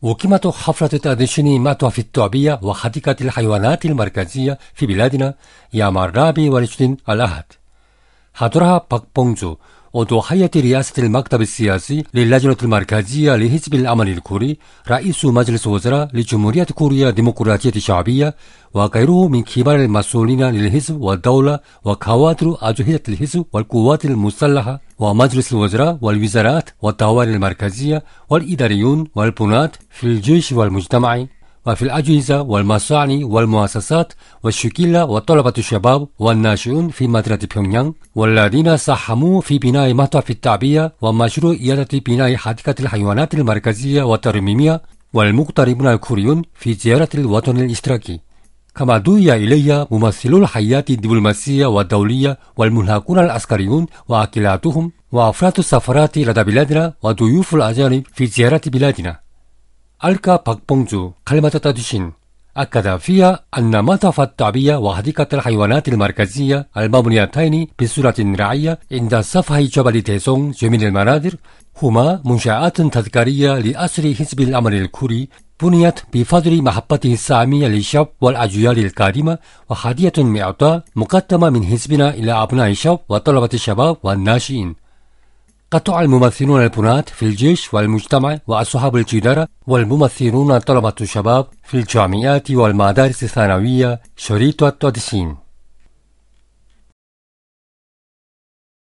أقيمت حفلة تأديشن مع تحف التعبية وحديقة الحيوانات المركزية في بلادنا يوم 24 الأحد. حضرها باك بونجو عضو هيئة رئاسة المكتب السياسي للجنة المركزية لحزب العمل الكوري، رئيس مجلس وزراء لجمهورية كوريا الديمقراطية الشعبية، وغيره من كبار المسؤولين للحزب والدولة وكوادر أجهزة الحزب والقوات المسلحة ومجلس الوزراء والوزارات والدوائر المركزية والإداريون والبنات في الجيش والمجتمع وفي الأجهزة والمصانع والمؤسسات والشكيلة وطلبة الشباب والناشئون في مدينة بيونغيانغ، والذين ساهموا في بناء متحف التعبية ومشروع إعادة بناء حديقة الحيوانات المركزية والترميمية، والمغتربون الكوريون في زيارة الوطن الاشتراكي. كما دعي إلي ممثلو الهيئات الدبلوماسية والدولية والملحقون العسكريون وأكلاتهم وأفراد السفارات لدى بلادنا وضيوف الأجانب في زيارة بلادنا. ألقى باك بونجو كلمة تأديشن أكد فيها أن متحف التعبية وحديقة الحيوانات المركزية المبنيتين بصورة رعية عند سفح جبل ديسونغ جميل المناظر هما منشآت تذكارية لأسر حزب العمل الكوري بنيت بفضل محبته السامية للشعب والأجيال القادمة، وهدية معطاء مقدمة من حزبنا إلى أبناء الشعب وطلبة الشباب والناشئين. قطع الممثلون البنات في الجيش والمجتمع وأصحاب الجدارة والممثلون طلبة الشباب في الجامعات والمدارس الثانوية شريط التأديشن.